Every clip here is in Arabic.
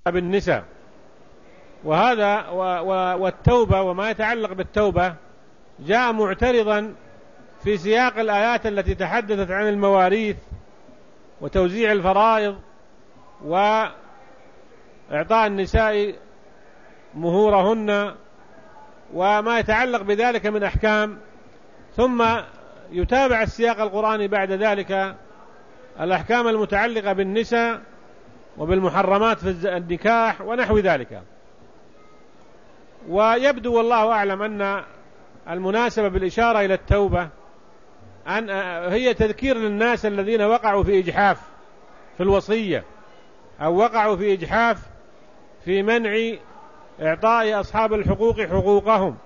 بالنساء. وهذا والتوبة وما يتعلق بالتوبة جاء معترضا في سياق الآيات التي تحدثت عن المواريث وتوزيع الفرائض وإعطاء النساء مهورهن وما يتعلق بذلك من أحكام، ثم يتابع السياق القرآني بعد ذلك الأحكام المتعلقة بالنساء وبالمحرمات في النكاح ونحو ذلك. ويبدو والله أعلم أن المناسبة بالإشارة إلى التوبة أن هي تذكير للناس الذين وقعوا في إجحاف في الوصية أو وقعوا في إجحاف في منع إعطاء أصحاب الحقوق حقوقهم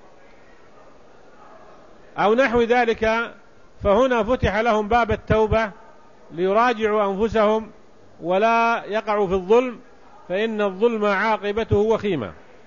أو نحو ذلك، فهنا فتح لهم باب التوبة ليراجعوا أنفسهم ولا يقعوا في الظلم، فإن الظلم عاقبته وخيمة.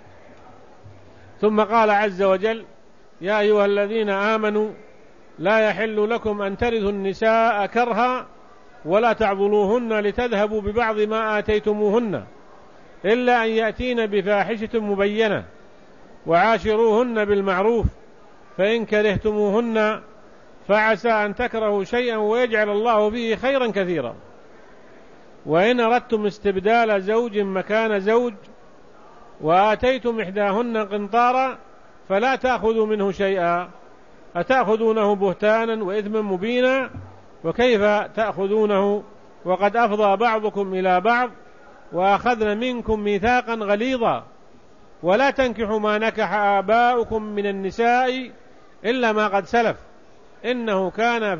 ثم قال عز وجل: يا أيها الذين آمنوا لا يحل لكم أن ترثوا النساء كرها ولا تعضلوهن لتذهبوا ببعض ما آتيتموهن إلا أن يأتين بفاحشة مبينة وعاشروهن بالمعروف فإن كرهتموهن فعسى أن تكرهوا شيئا ويجعل الله فيه خيرا كثيرا وإن أردتم استبدال زوج مكان زوج وآتيتم إحداهن قنطارا فلا تأخذوا منه شيئا أتأخذونه بهتانا وإثما مبينا وكيف تأخذونه وقد أفضى بعضكم إلى بعض وأخذن منكم ميثاقا غليظا ولا تنكحوا ما نكح آباؤكم من النساء إلا ما قد سلف إنه كان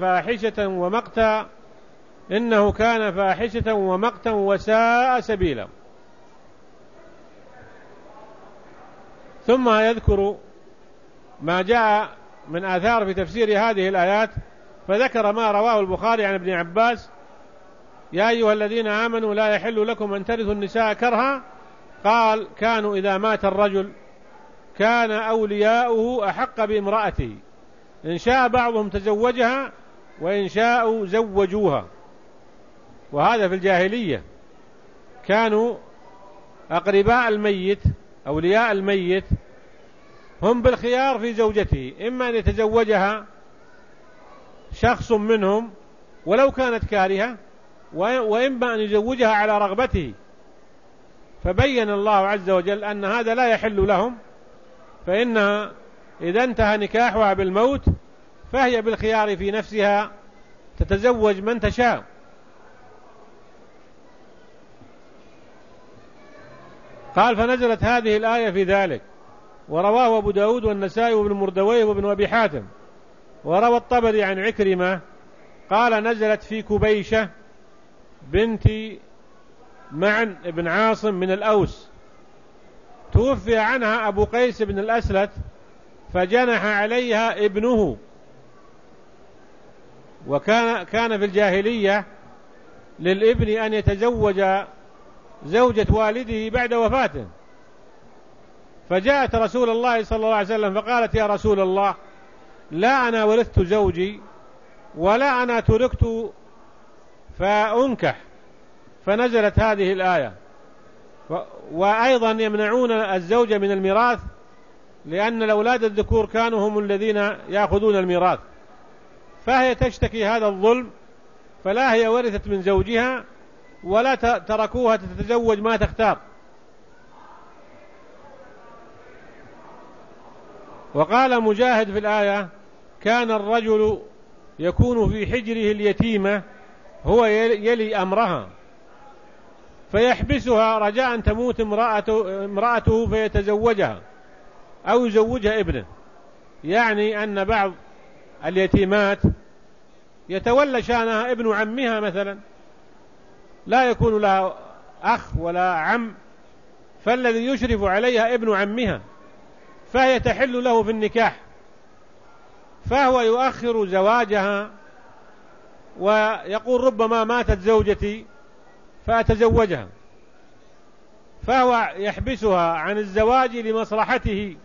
فاحشة ومقتا وساء سبيلا. ثم يذكر ما جاء من آثار في تفسير هذه الآيات، فذكر ما رواه البخاري عن ابن عباس: يا أيها الذين آمنوا لا يحل لكم أن ترثوا النساء كرها، قال: كانوا إذا مات الرجل كان أولياؤه أحق بامرأته إن شاء بعضهم تزوجها وإن شاءوا زوجوها. وهذا في الجاهلية كانوا أقرباء الميت أولياء الميت هم بالخيار في زوجته، إما أن يتزوجها شخص منهم ولو كانت كارهة وإما أن يزوجها على رغبته. فبين الله عز وجل أن هذا لا يحل لهم، فإنها إذا انتهى نكاحها بالموت فهي بالخيار في نفسها تتزوج من تشاء. قال: فنزلت هذه الآية في ذلك. ورواه أبو داود والنسائي وابن مردويه وابن أبي حاتم. وروى الطبري عن عكرمة قال: نزلت في كبيشة بنت معن بن عاصم من الأوس، توفي عنها أبو قيس بن الأسلت فجنح عليها ابنه. وكان في الجاهلية للابن أن يتزوج زوجة والده بعد وفاته، فجاءت رسول الله صلى الله عليه وسلم فقالت: يا رسول الله، لا أنا ورثت زوجي ولا أنا تركت فأنكح. فنزلت هذه الآية. وأيضا يمنعون الزوج من الميراث لأن الأولاد الذكور كانوا هم الذين يأخذون الميراث، فهي تشتكي هذا الظلم، فلا هي ورثت من زوجها ولا تركوها تتزوج ما تختار. وقال مجاهد في الآية: كان الرجل يكون في حجره اليتيمة هو يلي أمرها فيحبسها رجاء أن تموت امرأته فيتزوجها أو يزوجها ابنه. يعني أن بعض اليتيمات يتولى شأنها ابن عمها مثلا، لا يكون لها أخ ولا عم، فالذي يشرف عليها ابن عمها، فهي تحل له في النكاح، فهو يؤخر زواجها ويقول: ربما ماتت زوجتي فأتزوجها، فهو يحبسها عن الزواج لمصلحته،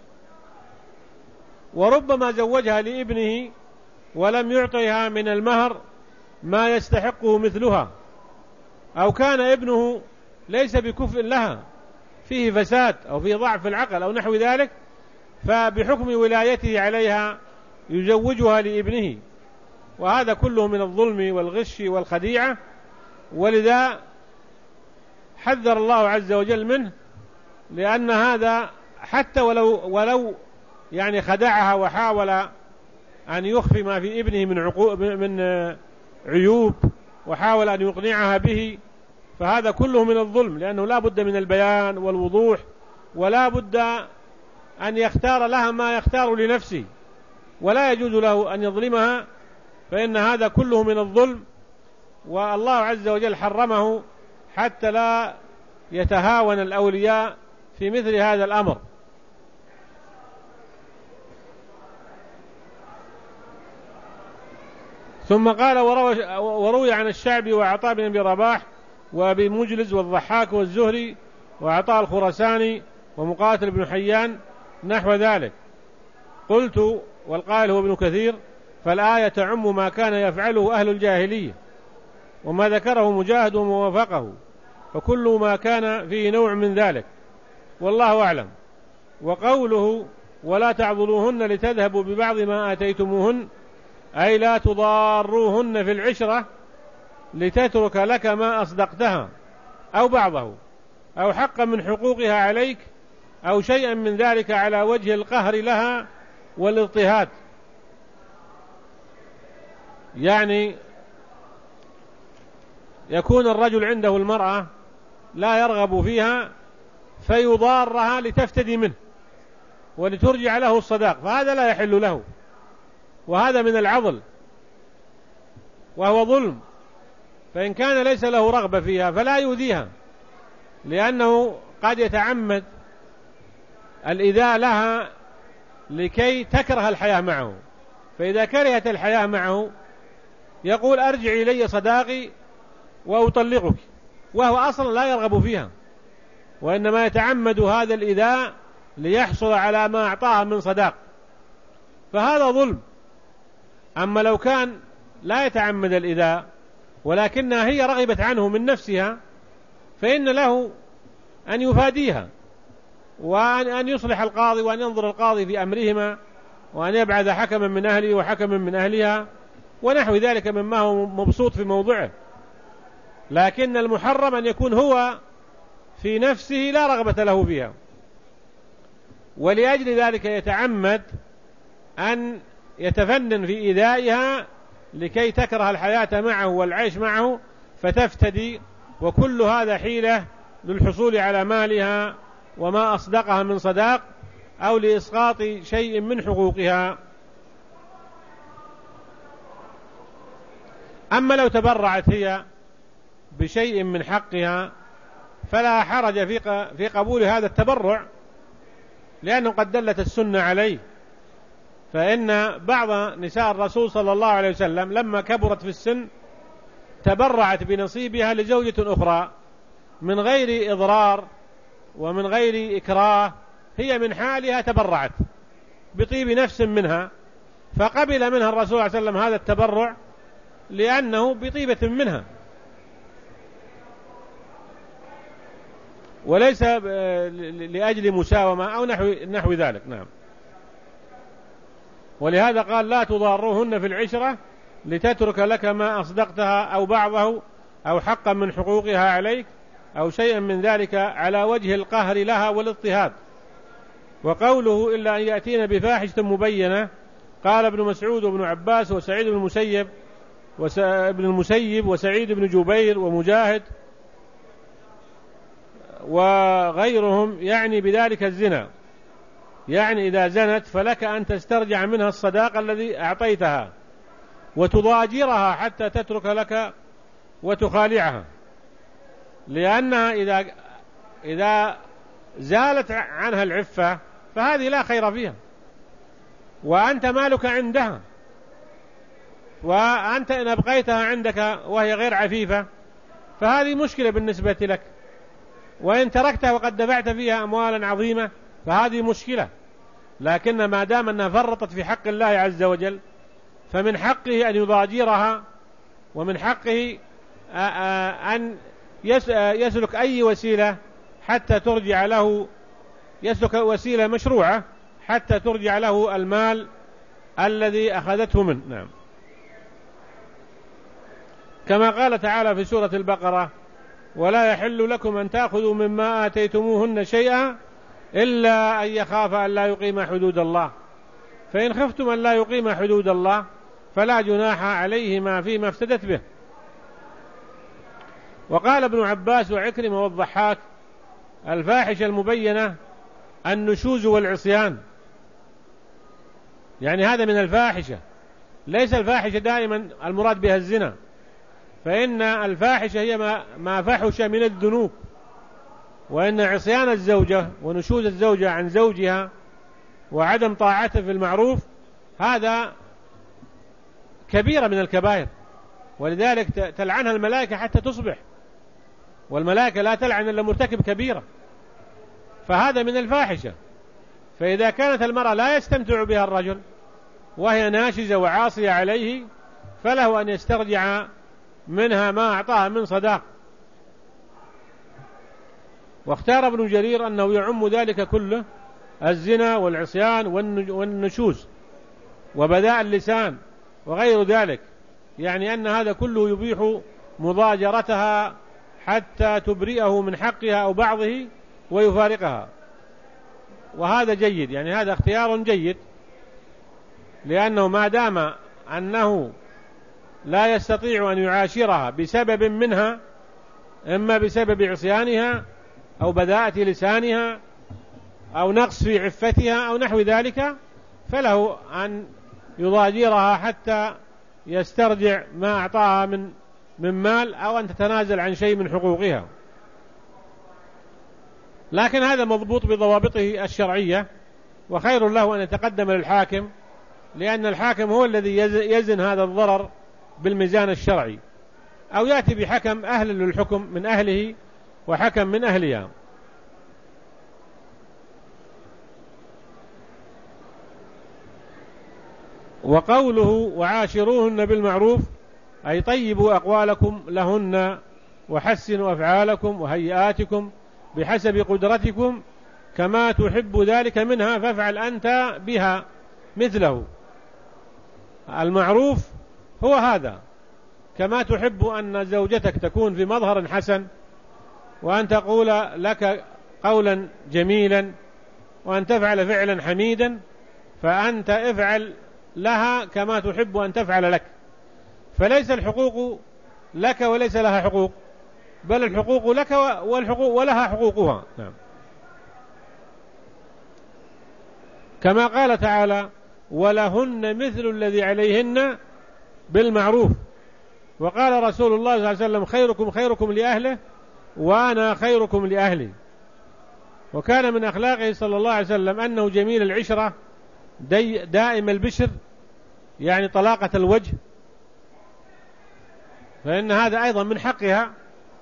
وربما زوجها لابنه ولم يعطيها من المهر ما يستحقه مثلها، أو كان ابنه ليس بكفء لها، فيه فساد أو فيه ضعف في العقل أو نحو ذلك، فبحكم ولايته عليها يزوجها لابنه، وهذا كله من الظلم والغش والخديعة، ولذا حذر الله عز وجل منه، لأن هذا حتى ولو يعني خدعها وحاول أن يخفي ما في ابنه من عيوب، وحاول أن يقنعها به، فهذا كله من الظلم، لأنه لا بد من البيان والوضوح، ولا بد أن يختار لها ما يختار لنفسه، ولا يجوز له أن يظلمها، فإن هذا كله من الظلم، والله عز وجل حرمه حتى لا يتهاون الأولياء في مثل هذا الأمر. ثم قال: وروي عن الشعبي وعطاء بن أبي رباح وأبي مجلس والضحاك والزهري وعطاء الخرساني ومقاتل بن حيان نحو ذلك. قلت: والقائل هو ابن كثير: فالآية تعم ما كان يفعله أهل الجاهلية، وما ذكره مجاهد ووافقه، فكل ما كان فيه نوع من ذلك، والله أعلم. وقوله: ولا تعضلوهن لتذهبوا ببعض ما آتيتموهن، أي لا تضاروهن في العشرة لتترك لك ما أصدقتها أو بعضه، أو حقا من حقوقها عليك، أو شيئا من ذلك على وجه القهر لها والاضطهاد. يعني يكون الرجل عنده المرأة لا يرغب فيها فيضارها لتفتدي منه ولترجع له الصداق، فهذا لا يحل له، وهذا من العضل وهو ظلم. فإن كان ليس له رغبة فيها فلا يؤذيها، لأنه قد يتعمد الإيذاء لها لكي تكره الحياة معه، فإذا كرهت الحياة معه يقول: أرجع إلي صداقي وأطلقك، وهو أصلا لا يرغب فيها، وإنما يتعمد هذا الإيذاء ليحصل على ما أعطاه من صداق، فهذا ظلم. أما لو كان لا يتعمد الإيذاء ولكنها هي رغبت عنه من نفسها، فإن له أن يفاديها، وأن يصلح القاضي، وأن ينظر القاضي في أمرهما، وأن يبعث حكما من أهله وحكما من أهلها ونحو ذلك مما هو مبسوط في موضعه. لكن المحرم أن يكون هو في نفسه لا رغبة له فيها، ولأجل ذلك يتعمد أن يتفنن في إيذائها لكي تكره الحياة معه والعيش معه فتفتدي، وكل هذا حيلة للحصول على مالها وما أصدقها من صداق، أو لإسقاط شيء من حقوقها. أما لو تبرعت هي بشيء من حقها فلا حرج في قبول هذا التبرع، لأنه قد دلت السنة عليه. فإن بعض نساء الرسول صلى الله عليه وسلم لما كبرت في السن تبرعت بنصيبها لزوجة أخرى من غير إضرار ومن غير إكراه، هي من حالها تبرعت بطيب نفس منها، فقبل منها الرسول صلى الله عليه وسلم هذا التبرع لأنه بطيبة منها، وليس لأجل مساومة أو نحو ذلك. نعم. ولهذا قال: لا تضاروهن في العشرة لتترك لك ما أصدقتها أو بعضه، أو حقا من حقوقها عليك، أو شيئا من ذلك على وجه القهر لها والاضطهاد. وقوله: إلا أن يأتين بفاحشة مبينة، قال ابن مسعود وابن عباس وسعيد بن المسيب وسعيد بن جبير ومجاهد وغيرهم، يعني بذلك الزنا، يعني إذا زنت فلك أن تسترجع منها الصداق الذي أعطيتها وتضاجرها حتى تترك لك وتخالعها، لأنها إذا زالت عنها العفة فهذه لا خير فيها، وأنت مالك عندها، وأنت إن أبقيتها عندك وهي غير عفيفة فهذه مشكلة بالنسبة لك، وإن تركتها وقد دفعت فيها أموالا عظيمة فهذه مشكلة. لكن ما دام أنها فرطت في حق الله عز وجل فمن حقه أن يضاجرها، ومن حقه أن يسلك أي وسيلة حتى ترجع له، يسلك وسيلة مشروعة حتى ترجع له المال الذي أخذته منه. نعم. كما قال تعالى في سورة البقرة: ولا يحل لكم أن تأخذوا مما آتيتموهن شيئا إلا أن يخاف أن لا يقيم حدود الله، فإن خفتم أن لا يقيم حدود الله فلا جناح عليهما فيما افتدت به. وقال ابن عباس وعكرمة والضحاك: الفاحشة المبينة النشوز والعصيان، يعني هذا من الفاحشة، ليس الفاحشة دائما المراد بها الزنا، فإن الفاحشة هي ما فحش من الذنوب، وإن عصيان الزوجة ونشوز الزوجة عن زوجها وعدم طاعته في المعروف هذا كبيرة من الكبائر، ولذلك تلعنها الملائكة حتى تصبح، والملائكة لا تلعن إلا مرتكب كبيرة، فهذا من الفاحشة. فإذا كانت المرأة لا يستمتع بها الرجل وهي ناشزة وعاصية عليه فله أن يسترجع منها ما أعطاها من صداق. واختار ابن جرير أنه يعم ذلك كله، الزنا والعصيان والنشوز وبذاء اللسان وغير ذلك، يعني أن هذا كله يبيح مضاجرتها حتى تبرئه من حقها أو بعضه ويفارقها، وهذا جيد، يعني هذا اختيار جيد، لأنه ما دام أنه لا يستطيع أن يعاشرها بسبب منها، إما بسبب عصيانها أو بذاءة لسانها أو نقص في عفتها أو نحو ذلك، فله أن يضاجرها حتى يسترجع ما أعطاها من مال، أو أن تتنازل عن شيء من حقوقها. لكن هذا مضبوط بضوابطه الشرعية، وخير له أن يتقدم للحاكم، لأن الحاكم هو الذي يزن هذا الضرر بالميزان الشرعي، أو يأتي بحكم أهل للحكم من أهله وحكم من أهلها. وقوله وعاشروهن بالمعروف أي طيبوا أقوالكم لهن وحسنوا أفعالكم وهيئاتكم بحسب قدرتكم كما تحب ذلك منها فافعل أنت بها مثله. المعروف هو هذا، كما تحب أن زوجتك تكون في مظهر حسن، وأن تقول لك قولا جميلا، وأن تفعل فعلا حميدا، فأنت افعل لها كما تحب أن تفعل لك، فليس الحقوق لك وليس لها حقوق، بل الحقوق لك والحقوق ولها حقوقها. نعم. كما قال تعالى ولهن مثل الذي عليهن بالمعروف. وقال رسول الله صلى الله عليه وسلم خيركم خيركم لأهله وأنا خيركم لأهلي. وكان من أخلاقه صلى الله عليه وسلم أنه جميل العشرة دائم البشر، يعني طلاقة الوجه، فإن هذا أيضا من حقها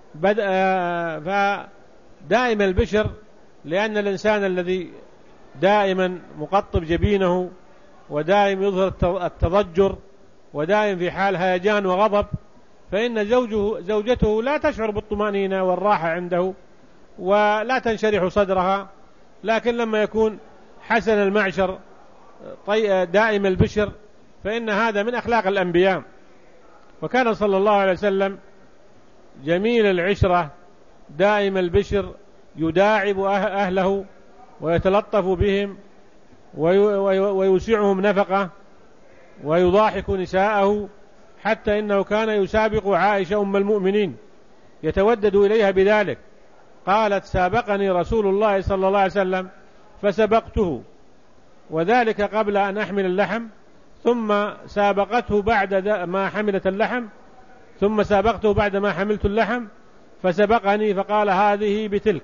فدائم البشر، لأن الإنسان الذي دائما مقطب جبينه ودائم يظهر التضجر ودائم في حال هيجان وغضب، فإن زوجته لا تشعر بالطمأنينة والراحة عنده ولا تنشرح صدرها. لكن لما يكون حسن المعشر دائم البشر فإن هذا من أخلاق الأنبياء. وكان صلى الله عليه وسلم جميل العشرة دائم البشر، يداعب أهله ويتلطف بهم ويوسعهم نفقة ويضاحك نساءه، حتى إنه كان يسابق عائشة أم المؤمنين يتودد إليها بذلك. قالت سابقني رسول الله صلى الله عليه وسلم فسبقته، وذلك قبل أن أحمل اللحم، ثم سابقته بعد ما حملت اللحم، ثم سابقته بعد ما حملت اللحم فسبقني فقال هذه بتلك.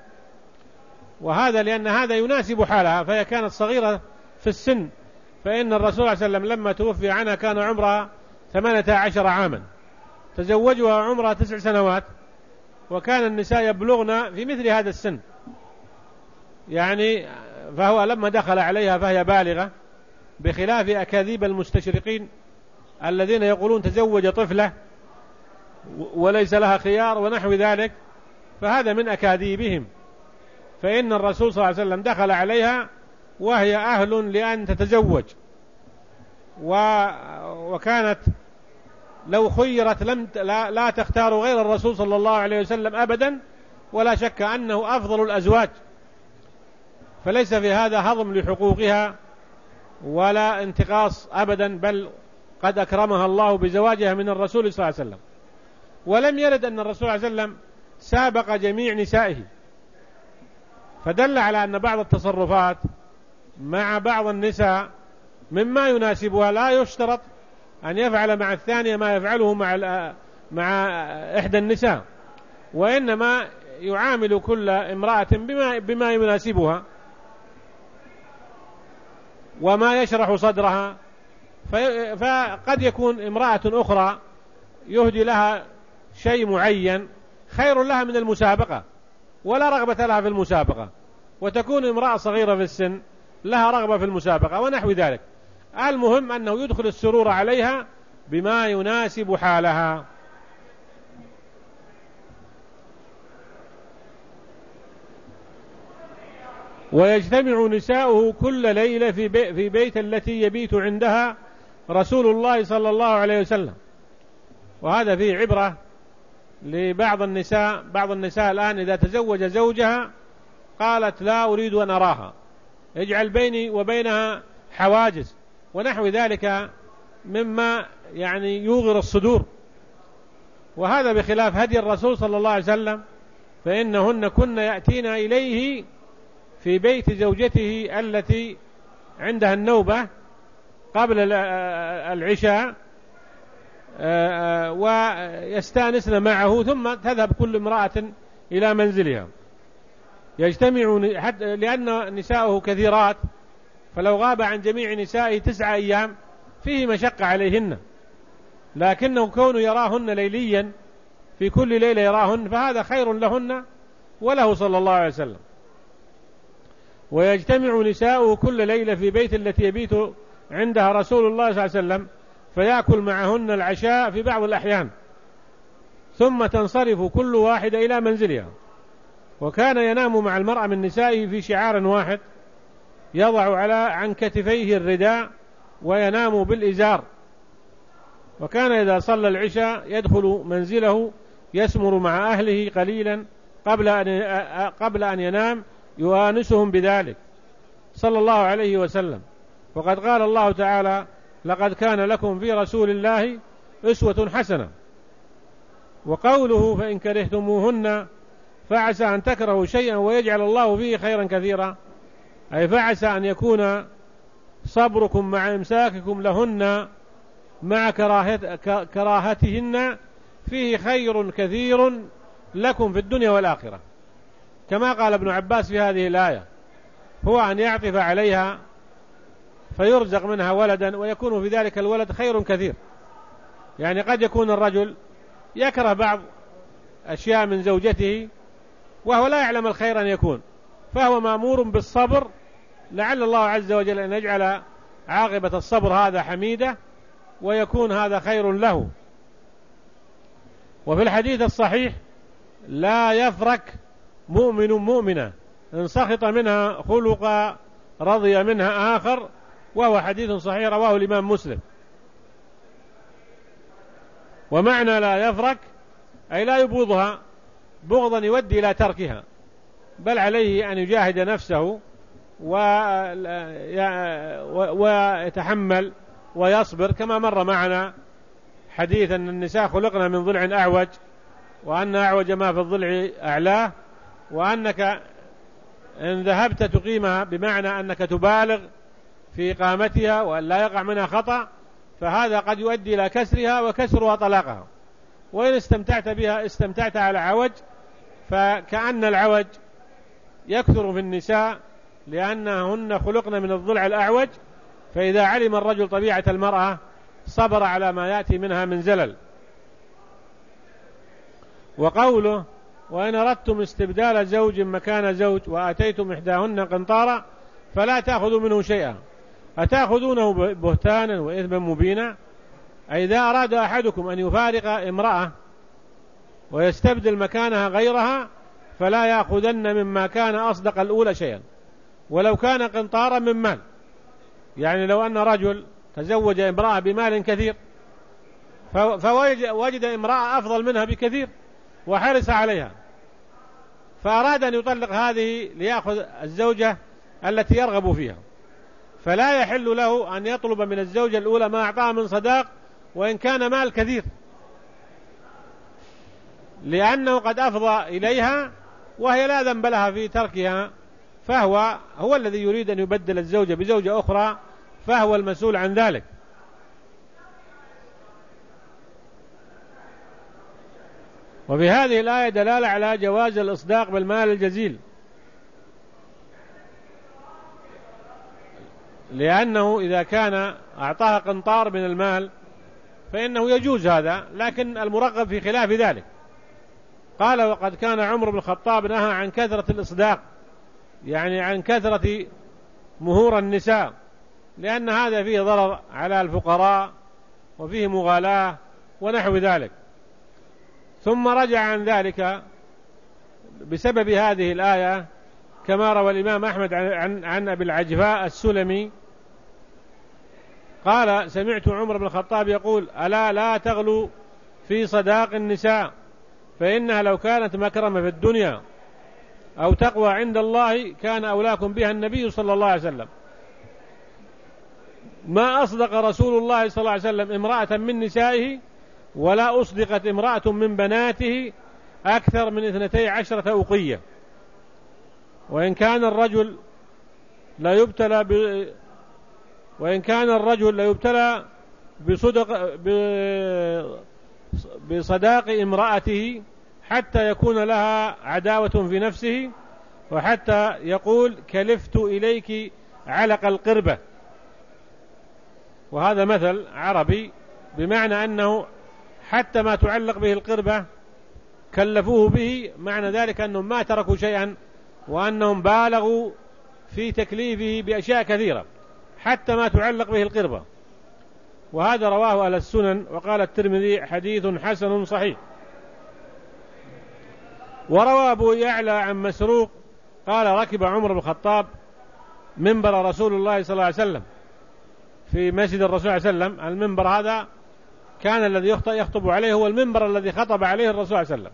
وهذا لأن هذا يناسب حالها، فهي كانت صغيرة في السن، فإن الرسول صلى الله عليه وسلم لما توفي عنها كان عمرها 18 عاما، تزوجها عمرها 9 سنوات، وكان النساء يبلغن في مثل هذا السن، يعني فهو لما دخل عليها فهي بالغة، بخلاف أكاذيب المستشرقين الذين يقولون تزوج طفلة وليس لها خيار ونحو ذلك، فهذا من أكاذيبهم. فإن الرسول صلى الله عليه وسلم دخل عليها وهي أهل لأن تتزوج، وكانت لو خيرت لا تختار غير الرسول صلى الله عليه وسلم أبدا، ولا شك أنه أفضل الأزواج، فليس في هذا هضم لحقوقها ولا انتقاص أبدا، بل قد أكرمها الله بزواجها من الرسول صلى الله عليه وسلم. ولم يرد أن الرسول صلى الله عليه وسلم سابق جميع نسائه، فدل على أن بعض التصرفات مع بعض النساء مما يناسبها لا يشترط أن يفعل مع الثانية ما يفعله مع إحدى النساء، وإنما يعامل كل امرأة بما يناسبها وما يشرح صدرها. فقد يكون امرأة أخرى يهدي لها شيء معين خير لها من المسابقة ولا رغبة لها في المسابقة، وتكون امرأة صغيرة في السن لها رغبة في المسابقة ونحو ذلك. المهم أنه يدخل السرور عليها بما يناسب حالها. ويجتمع نساؤه كل ليلة في بيت التي يبيت عندها رسول الله صلى الله عليه وسلم. وهذا فيه عبرة لبعض النساء. بعض النساء الآن إذا تزوج زوجها قالت لا أريد أن أراها، اجعل بيني وبينها حواجز ونحو ذلك مما يعني يوغر الصدور، وهذا بخلاف هدي الرسول صلى الله عليه وسلم، فإنهن كن يأتين إليه في بيت زوجته التي عندها النوبة قبل العشاء ويستانسن معه، ثم تذهب كل امرأة إلى منزلها. يجتمع لأن نساءه كثيرات، فلو غاب عن جميع نسائه 9 أيام فيه مشقة عليهن، لكنه كونه يراهن ليليا في كل ليلة يراهن فهذا خير لهن وله صلى الله عليه وسلم. ويجتمع نساؤه كل ليلة في بيت التي يبيت عندها رسول الله صلى الله عليه وسلم فيأكل معهن العشاء في بعض الأحيان، ثم تنصرف كل واحدة إلى منزلها. وكان ينام مع المرأة من نسائه في شعار واحد يضع عن كتفيه الرداء وينام بالإزار. وكان إذا صلى العشاء يدخل منزله يسمر مع أهله قليلا قبل أن ينام يؤانسهم بذلك صلى الله عليه وسلم. وقد قال الله تعالى لقد كان لكم في رسول الله أسوة حسنة. وقوله فإن كرهتموهن فعسى أن تكرهوا شيئا ويجعل الله فيه خيرا كثيرا، أي فعسى أن يكون صبركم مع إمساككم لهن مع كراهتهن فيه خير كثير لكم في الدنيا والآخرة، كما قال ابن عباس في هذه الآية، هو أن يعطف عليها فيرزق منها ولدا ويكون في ذلك الولد خير كثير. يعني قد يكون الرجل يكره بعض أشياء من زوجته وهو لا يعلم الخير أن يكون، فهو مأمور بالصبر، لعل الله عز وجل أن يجعل عاقبة الصبر هذا حميدة ويكون هذا خير له. وفي الحديث الصحيح لا يفرك مؤمن مؤمنة إن سخط منها خلقا رضي منها آخر، وهو حديث صحيح رواه الإمام مسلم. ومعنى لا يفرك أي لا يبغضها بغضا يودي إلى تركها، بل عليه أن يجاهد نفسه ويتحمل ويصبر، كما مر معنا حديث أن النساء خلقنا من ضلع أعوج، وأن أعوج ما في الضلع أعلاه، وأنك إن ذهبت تقيمها بمعنى أنك تبالغ في إقامتها وأن لا يقع منها خطأ، فهذا قد يؤدي إلى كسرها وكسرها طلاقها. وإن استمتعت بها استمتعت على عوج، فكأن العوج يكثر في النساء لأنهن خلقن من الضلع الأعوج، فإذا علم الرجل طبيعة المرأة صبر على ما يأتي منها من زلل. وقوله وإن أردتم استبدال زوج مكان زوج وآتيتم إحداهن قنطارا فلا تأخذوا منه شيئا أتأخذونه بهتانا وإثما مبينا، أي إذا أراد أحدكم أن يفارق امرأة ويستبدل مكانها غيرها فلا يأخذن مما كان أصدق الأولى شيئا ولو كان قنطارا من مال. يعني لو أن رجل تزوج امرأة بمال كثير فوجد امرأة أفضل منها بكثير وحرص عليها، فأراد أن يطلق هذه ليأخذ الزوجة التي يرغب فيها، فلا يحل له أن يطلب من الزوجة الأولى ما أعطاها من صداق وإن كان مال كثير، لأنه قد أفضى إليها وهي لا ذنب لها في تركها، فهو الذي يريد أن يبدل الزوجة بزوجة أخرى، فهو المسؤول عن ذلك. وفي هذه الآية دلالة على جواز الإصداق بالمال الجزيل، لأنه إذا كان أعطاها قنطار من المال فإنه يجوز هذا، لكن المرغب في خلاف ذلك. قال وقد كان عمر بن الخطاب نهى عن كثرة الإصداق، يعني عن كثرة مهور النساء، لأن هذا فيه ضرر على الفقراء وفيه مغالاة ونحو ذلك. ثم رجع عن ذلك بسبب هذه الآية كما روى الإمام أحمد عن أبي العجفاء السلمي قال سمعت عمر بن الخطاب يقول ألا لا تغلوا في صداق النساء فإنها لو كانت مكرمة في الدنيا أو تقوى عند الله كان أولاكم بها النبي صلى الله عليه وسلم. ما أصدق رسول الله صلى الله عليه وسلم امرأة من نسائه ولا أصدقت امرأة من بناته أكثر من 12 أوقية. وإن كان الرجل لا يبتلى بصداق امرأته حتى يكون لها عداوة في نفسه، وحتى يقول كلفت إليك علق القربة، وهذا مثل عربي بمعنى أنه حتى ما تعلق به القربة كلفوه به، معنى ذلك أنهم ما تركوا شيئا وأنهم بالغوا في تكليفه بأشياء كثيرة حتى ما تعلق به القربة. وهذا رواه أهل السنن، وقال الترمذي حديث حسن صحيح. وروى أبو يعلى عن مسروق قال ركب عمر بن الخطاب منبر رسول الله صلى الله عليه وسلم في مسجد الرسول صلى الله عليه وسلم. المنبر هذا كان الذي يخطب عليه هو المنبر الذي خطب عليه الرسول صلى الله عليه وسلم.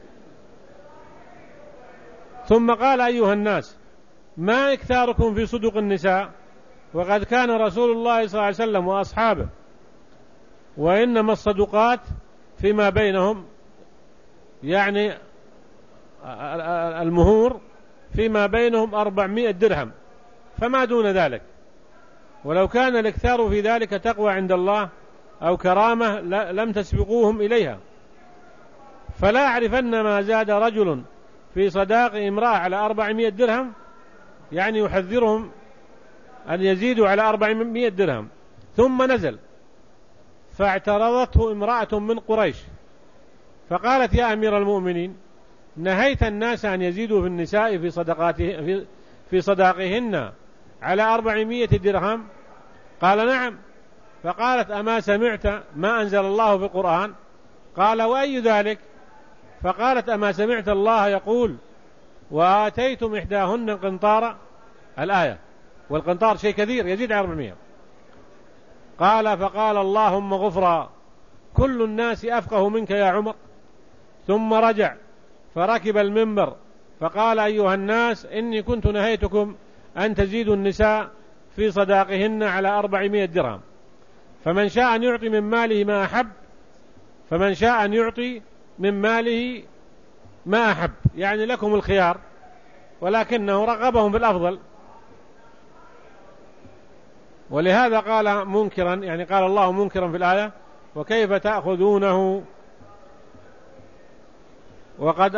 ثم قال أيها الناس ما إكثاركم في صدق النساء وقد كان رسول الله صلى الله عليه وسلم وأصحابه وإنما الصدقات فيما بينهم، يعني المهور فيما بينهم 400 درهم فما دون ذلك، ولو كان الاكثار في ذلك تقوى عند الله أو كرامة لم تسبقوهم إليها. فلا أعرفن ما زاد رجل في صداق امرأة على 400 درهم، يعني يحذرهم أن يزيدوا على 400 درهم. ثم نزل فاعترضته امرأة من قريش فقالت يا أمير المؤمنين نهيت الناس أن يزيدوا في النساء في صداقهن على 400 درهم. قال نعم. فقالت أما سمعت ما أنزل الله في القرآن؟ قال وأي ذلك؟ فقالت أما سمعت الله يقول وآتيتم إحداهن قنطارا، الآية، والقنطار شيء كثير يزيد على 400. قال فقال اللهم غفرا كل الناس أفقه منك يا عمر. ثم رجع فركب المنبر فقال أيها الناس إني كنت نهيتكم أن تزيدوا النساء في صداقهن على 400 درهم، فمن شاء أن يعطي من ماله ما أحب، فمن شاء أن يعطي من ماله ما أحب، يعني لكم الخيار، ولكنه رغبهم بالأفضل. ولهذا قال منكرا، يعني قال الله منكرا في الآية وكيف تأخذونه وقد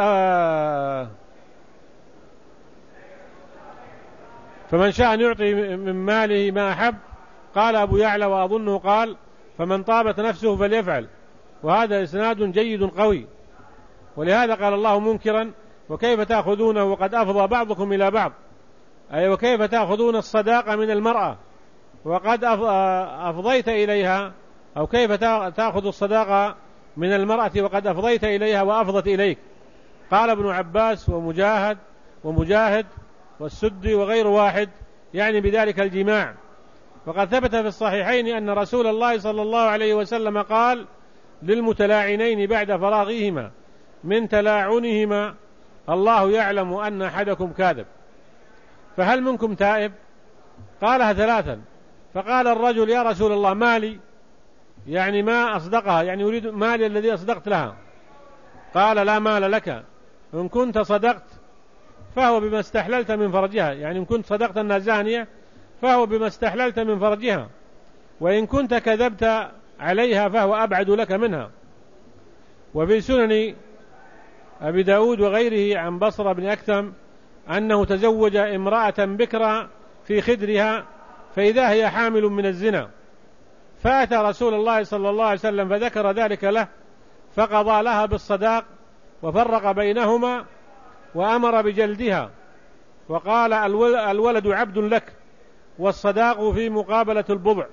فمن شاء أن يعطي من ماله ما أحب. قال أبو يعلى وأظنه قال فمن طابت نفسه فليفعل، وهذا إسناد جيد قوي. ولهذا قال الله منكرا وكيف تأخذونه وقد أفضى بعضكم إلى بعض، أي وكيف تأخذون الصداقة من المرأة وقد أفضيت إليها، أو كيف تأخذ الصداقة من المرأة وقد أفضيت إليها وأفضت إليك. قال ابن عباس ومجاهد والسدي وغير واحد يعني بذلك الجماع. وقد ثبت في الصحيحين أن رسول الله صلى الله عليه وسلم قال للمتلاعنين بعد فراغهما من تلاعنهما: الله يعلم أن أحدكم كاذب، فهل منكم تائب؟ قالها 3. فقال الرجل: يا رسول الله مالي، يعني ما أصدقها، يعني يريد مالي الذي أصدقت لها. قال: لا مال لك، إن كنت صدقت فهو بما استحللت من فرجها، يعني إن كنت صدقت أنها زانية فهو بما استحللت من فرجها، وإن كنت كذبت عليها فهو أبعد لك منها. وفي سنن أبي داود وغيره عن بصرة بن أكثم أنه تزوج امرأة بكرا في خدرها فإذا هي حامل من الزنا، فأتى رسول الله صلى الله عليه وسلم فذكر ذلك له، فقضى لها بالصداق وفرق بينهما وأمر بجلدها، وقال: الولد عبد لك، والصداق في مقابلة البضع.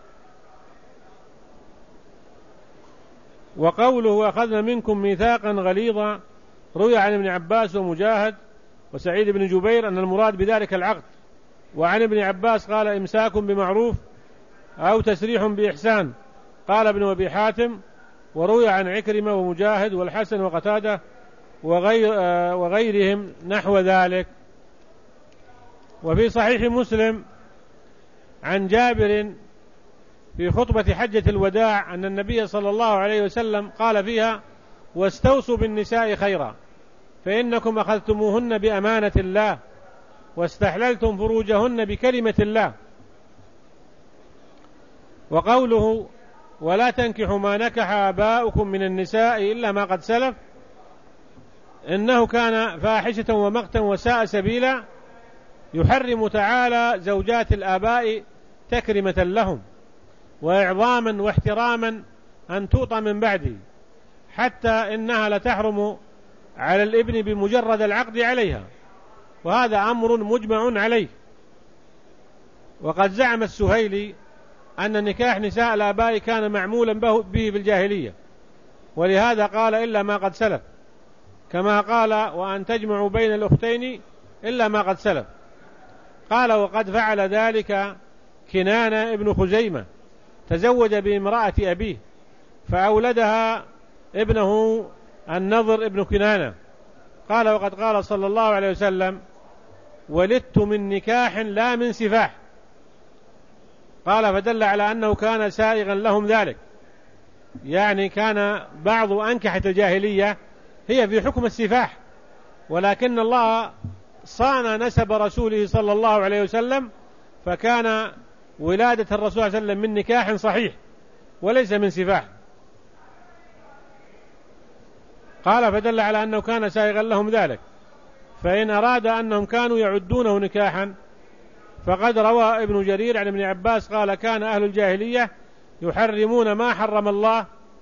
وقوله: وأخذنا منكم ميثاقا غليظا، روي عن ابن عباس ومجاهد وسعيد بن جبير أن المراد بذلك العقد. وعن ابن عباس قال: إمساك بمعروف أو تسريح بإحسان. قال ابن أبي حاتم: وروي عن عكرمة ومجاهد والحسن وقتادة وغيرهم نحو ذلك. وفي صحيح مسلم عن جابر في خطبة حجة الوداع أن النبي صلى الله عليه وسلم قال فيها: واستوصوا بالنساء خيرا، فإنكم أخذتموهن بأمانة الله واستحللتم فروجهن بكلمة الله. وقوله: ولا تنكحوا ما نكح آباؤكم من النساء إلا ما قد سلف، إنه كان فاحشة ومقتا وساء سبيلا، يحرم تعالى زوجات الآباء تكرمة لهم وإعظاما واحتراما أن توطى من بعده، حتى إنها لتحرم على الابن بمجرد العقد عليها، وهذا أمر مجمع عليه. وقد زعم السهيلي أن نكاح نساء الآباء كان معمولا به في الجاهلية، ولهذا قال: إلا ما قد سلف، كما قال: وأن تجمعوا بين الأختين إلا ما قد سلف. قال: وقد فعل ذلك كنانة ابن خزيمة، تزوج بامرأة أبيه فأولدها ابنه النضر ابن كنانة. قال: وقد قال صلى الله عليه وسلم: ولدت من نكاح لا من سفاح. قال: فدل على أنه كان سائغا لهم ذلك، يعني كان بعض أنكحة الجاهلية هي في حكم السفاح، ولكن الله صان نسب رسوله صلى الله عليه وسلم، فكان ولادة الرسول صلى الله عليه وسلم من نكاح صحيح وليس من سفاح. قال: فدل على أنه كان سائغا لهم ذلك، فإن أراد أنهم كانوا يعدونه نكاحا فقد روى ابن جرير عن ابن عباس قال: كان أهل الجاهلية يحرمون ما حرم الله،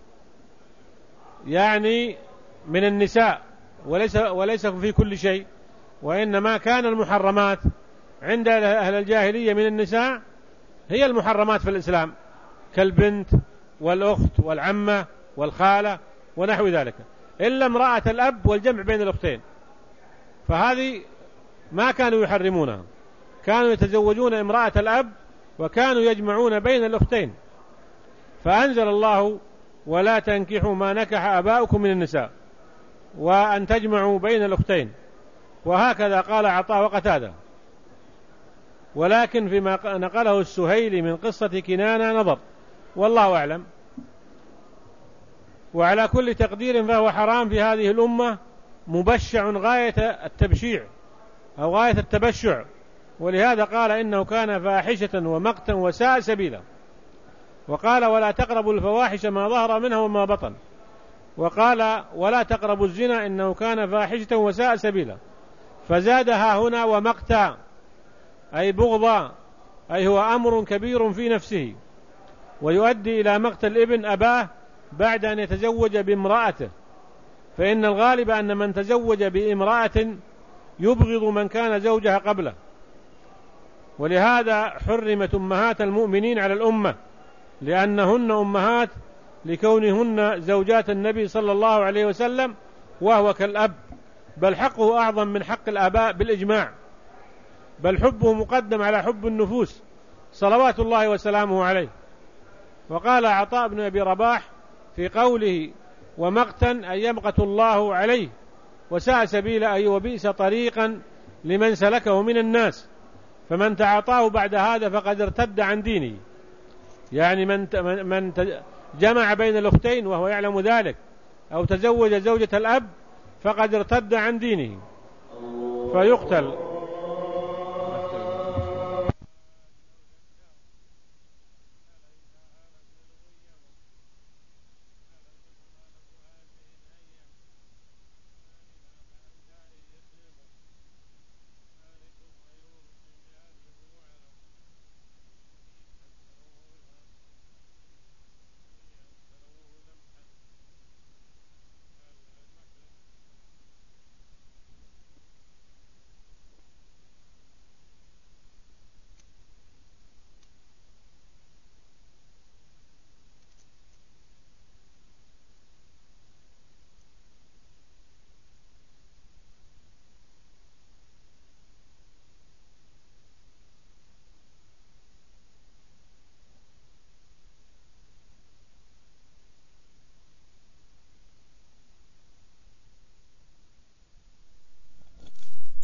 يعني من النساء، وليس في كل شيء، وإنما كان المحرمات عند أهل الجاهلية من النساء هي المحرمات في الإسلام، كالبنت والأخت والعمة والخالة ونحو ذلك، إلا امرأة الأب والجمع بين الأختين، فهذه ما كانوا يحرمونها، كانوا يتزوجون امرأة الأب وكانوا يجمعون بين الأختين. فأنزل الله: ولا تنكحوا ما نكح آباؤكم من النساء، وأن تجمعوا بين الأختين. وهكذا قال عطاء وقتادة. ولكن فيما نقله السهيلي من قصة كنانة نظر، والله أعلم. وعلى كل تقدير فهو حرام في هذه الأمة، مبشع غاية التبشيع أو غاية التبشع، ولهذا قال: إنه كان فاحشة ومقتا وساء سبيلا. وقال: ولا تقربوا الفواحش ما ظهر منها وما بطن. وقال: ولا تقربوا الزنا إنه كان فاحشة وساء سبيلا. فزادها هنا ومقتا، أي بغضا، أي هو أمر كبير في نفسه ويؤدي إلى مقت الابن أباه بعد أن يتزوج بامرأته، فإن الغالب أن من تزوج بامرأة يبغض من كان زوجها قبله. ولهذا حرمت أمهات المؤمنين على الأمة، لأنهن أمهات لكونهن زوجات النبي صلى الله عليه وسلم، وهو كالأب، بل حقه أعظم من حق الآباء بالإجماع، بل حبه مقدم على حب النفوس صلوات الله وسلامه عليه. وقال عطاء بن أبي رباح في قوله ومقتا أن يمقت الله عليه، وساء سبيلا أي وبئس طريقا لمن سلكه من الناس، فمن تعاطاه بعد هذا فقد ارتد عن دينه. يعني من جمع بين الأختين وهو يعلم ذلك، أو تزوج زوجة الأب، فقد ارتد عن دينه فيقتل.